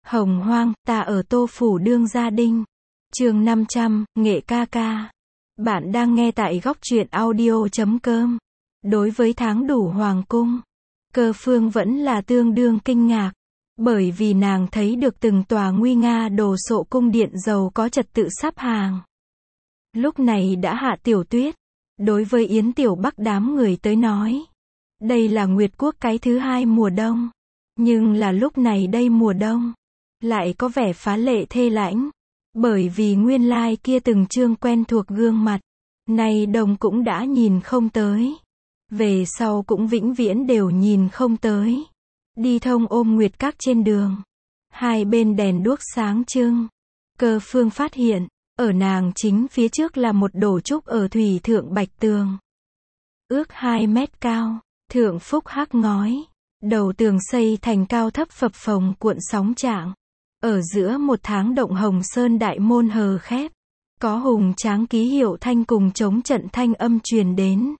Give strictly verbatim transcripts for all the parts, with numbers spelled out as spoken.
Hồng Hoang, ta ở Tô Phủ đương gia đinh. Chương năm trăm, nghệ ca ca. Bạn đang nghe tại góc truyện audio chấm com. Đối với tháng đủ hoàng cung, Cơ Phương vẫn là tương đương kinh ngạc, bởi vì nàng thấy được từng tòa nguy nga đồ sộ cung điện giàu có trật tự sắp hàng. Lúc này đã hạ tiểu tuyết, đối với Yến Tiểu Bắc đám người tới nói, đây là Nguyệt Quốc cái thứ hai mùa đông, nhưng là lúc này đây mùa đông lại có vẻ phá lệ thê lãnh, bởi vì nguyên lai kia từng trương quen thuộc gương mặt, nay đồng cũng đã nhìn không tới, về sau cũng vĩnh viễn đều nhìn không tới. Đi thông Ôm Nguyệt Các trên đường, hai bên đèn đuốc sáng trưng, Cơ Phương phát hiện, ở nàng chính phía trước là một đổ trúc ở thủy thượng bạch tường, ước hai mét cao, thượng phúc hắc ngói, đầu tường xây thành cao thấp phập phồng cuộn sóng trạng. Ở giữa một tháng động hồng sơn đại môn hờ khép, có hùng tráng ký hiệu thanh cùng chống trận thanh âm truyền đến.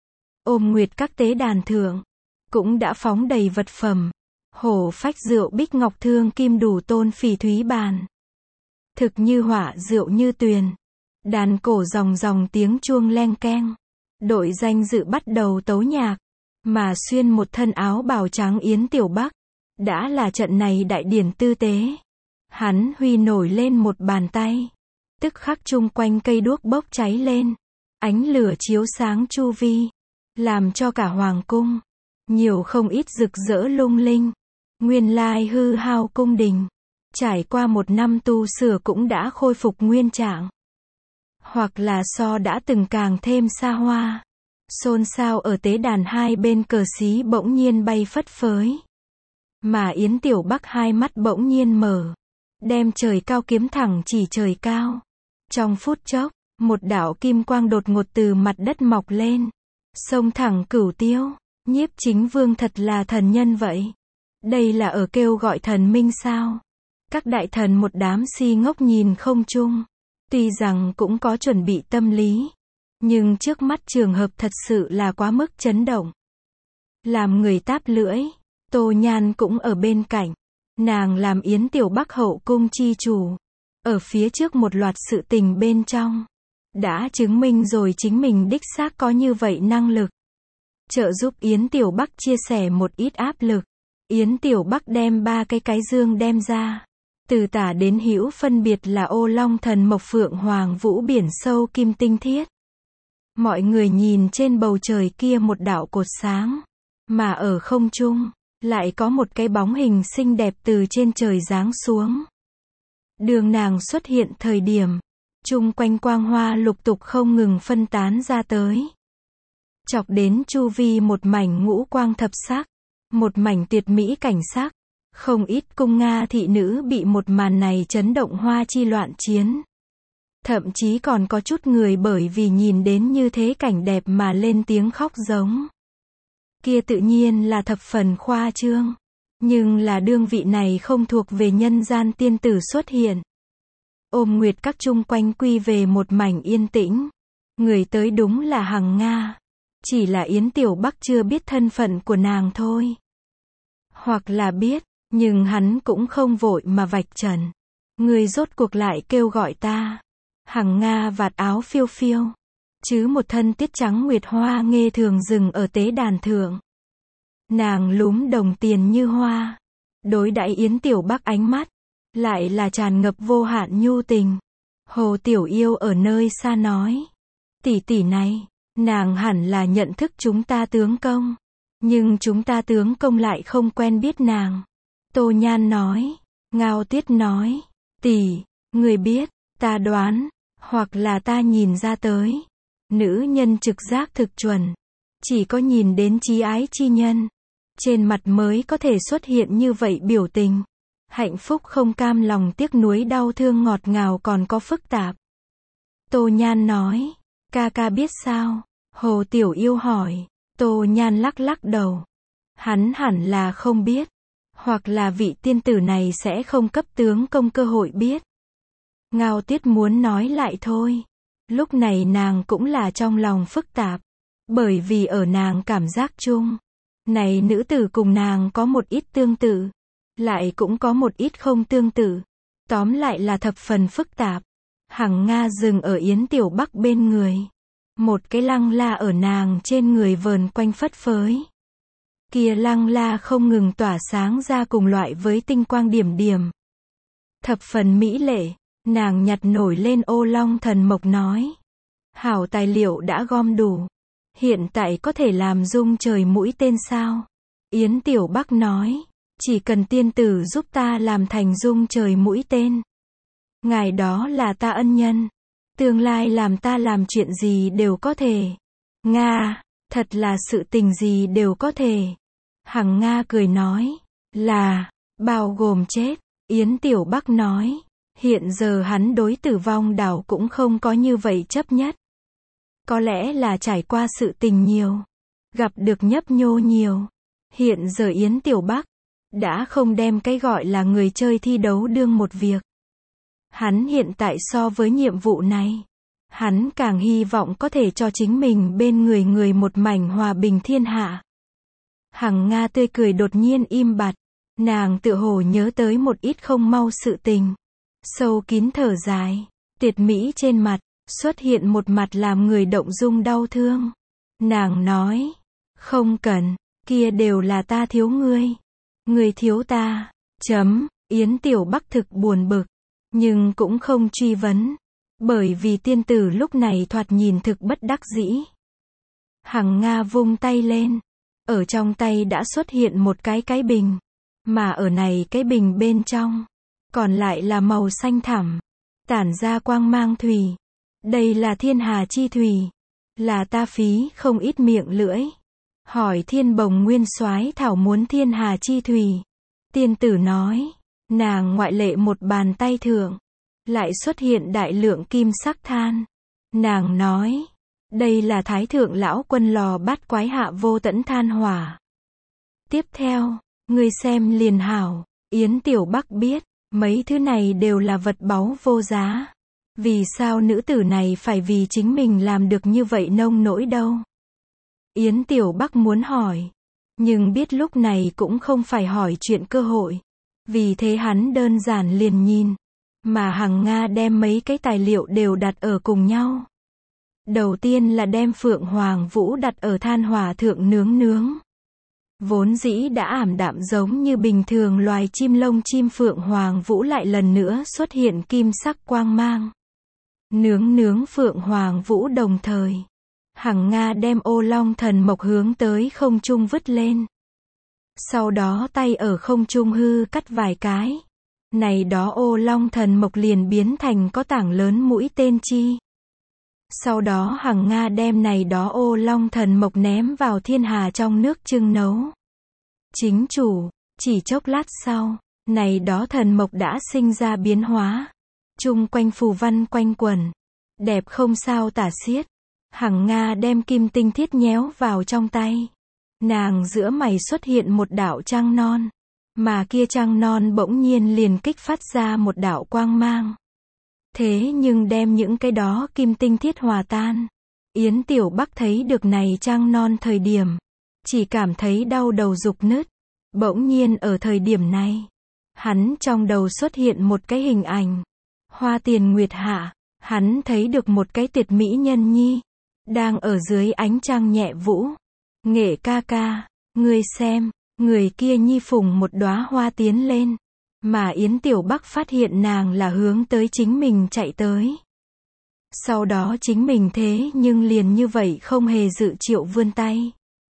Ôm Nguyệt Các tế đàn thượng, cũng đã phóng đầy vật phẩm, hổ phách rượu bích ngọc thương kim đủ tôn phỉ thúy bàn. Thực như hỏa rượu như tuyền, đàn cổ dòng dòng tiếng chuông leng keng. Đội danh dự bắt đầu tấu nhạc, mà xuyên một thân áo bào trắng Yến Tiểu Bắc, đã là trận này đại điển tư tế. Hắn huy nổi lên một bàn tay, tức khắc chung quanh cây đuốc bốc cháy lên, ánh lửa chiếu sáng chu vi, làm cho cả hoàng cung nhiều không ít rực rỡ lung linh. Nguyên lai hư hao cung đình, trải qua một năm tu sửa cũng đã khôi phục nguyên trạng, hoặc là so đã từng càng thêm xa hoa. Xôn xao ở tế đàn hai bên cờ xí bỗng nhiên bay phất phới, mà Yến Tiểu Bắc hai mắt bỗng nhiên mở, đem trời cao kiếm thẳng chỉ trời cao. Trong phút chốc, một đạo kim quang đột ngột từ mặt đất mọc lên, xông thẳng cửu tiêu. Nhiếp Chính Vương thật là thần nhân vậy. Đây là ở kêu gọi thần minh sao? Các đại thần một đám si ngốc nhìn không chung, tuy rằng cũng có chuẩn bị tâm lý, nhưng trước mắt trường hợp thật sự là quá mức chấn động, làm người táp lưỡi. Tô Nhan cũng ở bên cạnh, nàng làm Yến Tiểu Bắc hậu cung chi chủ, ở phía trước một loạt sự tình bên trong, đã chứng minh rồi chính mình đích xác có như vậy năng lực, trợ giúp Yến Tiểu Bắc chia sẻ một ít áp lực. Yến Tiểu Bắc đem ba cái cái dương đem ra, từ tả đến hữu phân biệt là ô long thần mộc phượng hoàng vũ biển sâu kim tinh thiết. Mọi người nhìn trên bầu trời kia một đạo cột sáng, mà ở không trung lại có một cái bóng hình xinh đẹp từ trên trời giáng xuống. Đường nàng xuất hiện thời điểm, chung quanh quang hoa lục tục không ngừng phân tán ra tới, chọc đến chu vi một mảnh ngũ quang thập sắc, một mảnh tuyệt mỹ cảnh sắc. Không ít cung Nga thị nữ bị một màn này chấn động hoa chi loạn chiến. Thậm chí còn có chút người bởi vì nhìn đến như thế cảnh đẹp mà lên tiếng khóc giống. Kia tự nhiên là thập phần khoa trương, nhưng là đương vị này không thuộc về nhân gian tiên tử xuất hiện. Ôm Nguyệt Các chung quanh quy về một mảnh yên tĩnh. Người tới đúng là Hằng Nga, chỉ là Yến Tiểu Bắc chưa biết thân phận của nàng thôi. Hoặc là biết, nhưng hắn cũng không vội mà vạch trần. Người rốt cuộc lại kêu gọi ta. Hằng Nga vạt áo phiêu phiêu, chứ một thân tiết trắng nguyệt hoa nghê thường dừng ở tế đàn thượng. Nàng lúm đồng tiền như hoa, đối đãi Yến Tiểu Bắc ánh mắt, lại là tràn ngập vô hạn nhu tình. Hồ Tiểu Yêu ở nơi xa nói, tỷ tỷ này, nàng hẳn là nhận thức chúng ta tướng công, nhưng chúng ta tướng công lại không quen biết nàng. Tô Nhan nói, Ngao Tuyết nói, tỷ, người biết, ta đoán, hoặc là ta nhìn ra tới. Nữ nhân trực giác thực chuẩn, chỉ có nhìn đến chí ái chi nhân, trên mặt mới có thể xuất hiện như vậy biểu tình. Hạnh phúc không cam lòng tiếc nuối đau thương ngọt ngào còn có phức tạp. Tô Nhan nói, ca ca biết sao? Hồ Tiểu Yêu hỏi. Tô Nhan lắc lắc đầu. Hắn hẳn là không biết, hoặc là vị tiên tử này sẽ không cấp tướng công cơ hội biết. Ngao Tuyết muốn nói lại thôi. Lúc này nàng cũng là trong lòng phức tạp, bởi vì ở nàng cảm giác chung, này nữ tử cùng nàng có một ít tương tự, lại cũng có một ít không tương tự. Tóm lại là thập phần phức tạp. Hằng Nga dừng ở Yến Tiểu Bắc bên người. Một cái lăng la ở nàng trên người vờn quanh phất phới. Kia lăng la không ngừng tỏa sáng ra cùng loại với tinh quang điểm điểm. Thập phần mỹ lệ, nàng nhặt nổi lên ô long thần mộc nói. Hảo tài liệu đã gom đủ. Hiện tại có thể làm dung trời mũi tên sao? Yến Tiểu Bắc nói. Chỉ cần tiên tử giúp ta làm thành dung trời mũi tên. Ngài đó là ta ân nhân. Tương lai làm ta làm chuyện gì đều có thể. Nga, thật là sự tình gì đều có thể. Hằng Nga cười nói. Là, bao gồm chết. Yến Tiểu Bắc nói. Hiện giờ hắn đối tử vong đảo cũng không có như vậy chấp nhất. Có lẽ là trải qua sự tình nhiều. Gặp được nhấp nhô nhiều. Hiện giờ Yến Tiểu Bắc đã không đem cái gọi là người chơi thi đấu đương một việc. Hắn hiện tại so với nhiệm vụ này, hắn càng hy vọng có thể cho chính mình bên người người một mảnh hòa bình thiên hạ. Hằng Nga tươi cười đột nhiên im bặt, nàng tự hồ nhớ tới một ít không mau sự tình. Sâu kín thở dài, tuyệt mỹ trên mặt, xuất hiện một mặt làm người động dung đau thương. Nàng nói, không cần, kia đều là ta thiếu ngươi. Ngươi thiếu ta, chấm, Yến Tiểu Bắc thực buồn bực, nhưng cũng không truy vấn, bởi vì tiên tử lúc này thoạt nhìn thực bất đắc dĩ. Hằng Nga vung tay lên, ở trong tay đã xuất hiện một cái cái bình, mà ở này cái bình bên trong, còn lại là màu xanh thẳm, tản ra quang mang thủy. Đây là thiên hà chi thủy, là ta phí không ít miệng lưỡi. Hỏi Thiên Bồng Nguyên Soái thảo muốn thiên hà chi thủy. Tiên tử nói, nàng ngoại lệ một bàn tay thượng, lại xuất hiện đại lượng kim sắc than. Nàng nói, đây là Thái Thượng Lão Quân lò bát quái hạ vô tận than hỏa. Tiếp theo, ngươi xem liền hảo. Yến Tiểu Bắc biết, mấy thứ này đều là vật báu vô giá. Vì sao nữ tử này phải vì chính mình làm được như vậy nông nỗi đâu? Yến Tiểu Bắc muốn hỏi, nhưng biết lúc này cũng không phải hỏi chuyện cơ hội. Vì thế hắn đơn giản liền nhìn, mà Hằng Nga đem mấy cái tài liệu đều đặt ở cùng nhau. Đầu tiên là đem Phượng Hoàng Vũ đặt ở than hỏa thượng nướng nướng. Vốn dĩ đã ảm đạm giống như bình thường loài chim lông chim Phượng Hoàng Vũ lại lần nữa xuất hiện kim sắc quang mang. Nướng nướng Phượng Hoàng Vũ đồng thời. Hằng Nga đem ô long thần mộc hướng tới không trung vứt lên. Sau đó tay ở không trung hư cắt vài cái. Này đó ô long thần mộc liền biến thành có tảng lớn mũi tên chi. Sau đó Hằng Nga đem này đó ô long thần mộc ném vào thiên hà trong nước trưng nấu. Chính chủ, chỉ chốc lát sau, này đó thần mộc đã sinh ra biến hóa. Chung quanh phù văn quanh quẩn. Đẹp không sao tả xiết. Hằng Nga đem kim tinh thiết nhéo vào trong tay. Nàng giữa mày xuất hiện một đạo trăng non. Mà kia trăng non bỗng nhiên liền kích phát ra một đạo quang mang. Thế nhưng đem những cái đó kim tinh thiết hòa tan. Yến Tiểu Bắc thấy được này trăng non thời điểm. Chỉ cảm thấy đau đầu rục nứt. Bỗng nhiên ở thời điểm này. Hắn trong đầu xuất hiện một cái hình ảnh. Hoa tiền nguyệt hạ. Hắn thấy được một cái tuyệt mỹ nhân nhi. Đang ở dưới ánh trăng nhẹ vũ. Nghệ ca ca, ngươi xem, người kia nhi phùng một đóa hoa tiến lên. Mà Yến Tiểu Bắc phát hiện nàng là hướng tới chính mình chạy tới. Sau đó chính mình thế nhưng liền như vậy không hề dự triệu vươn tay.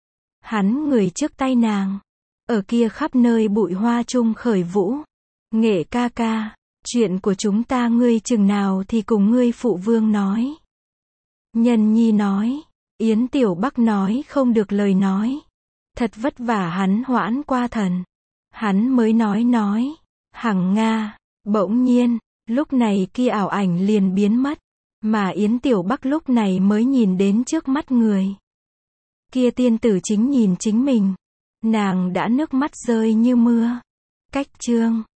Hắn người trước tay nàng. Ở kia khắp nơi bụi hoa chung khởi vũ. Nghệ ca ca, chuyện của chúng ta ngươi chừng nào thì cùng ngươi phụ vương nói. Nhân nhi nói. Yến Tiểu Bắc nói không được lời nói. Thật vất vả hắn hoãn qua thần. Hắn mới nói nói. Hằng Nga. Bỗng nhiên, lúc này kia ảo ảnh liền biến mất. Mà Yến Tiểu Bắc lúc này mới nhìn đến trước mắt người. Kia tiên tử chính nhìn chính mình. Nàng đã nước mắt rơi như mưa. Cách chương.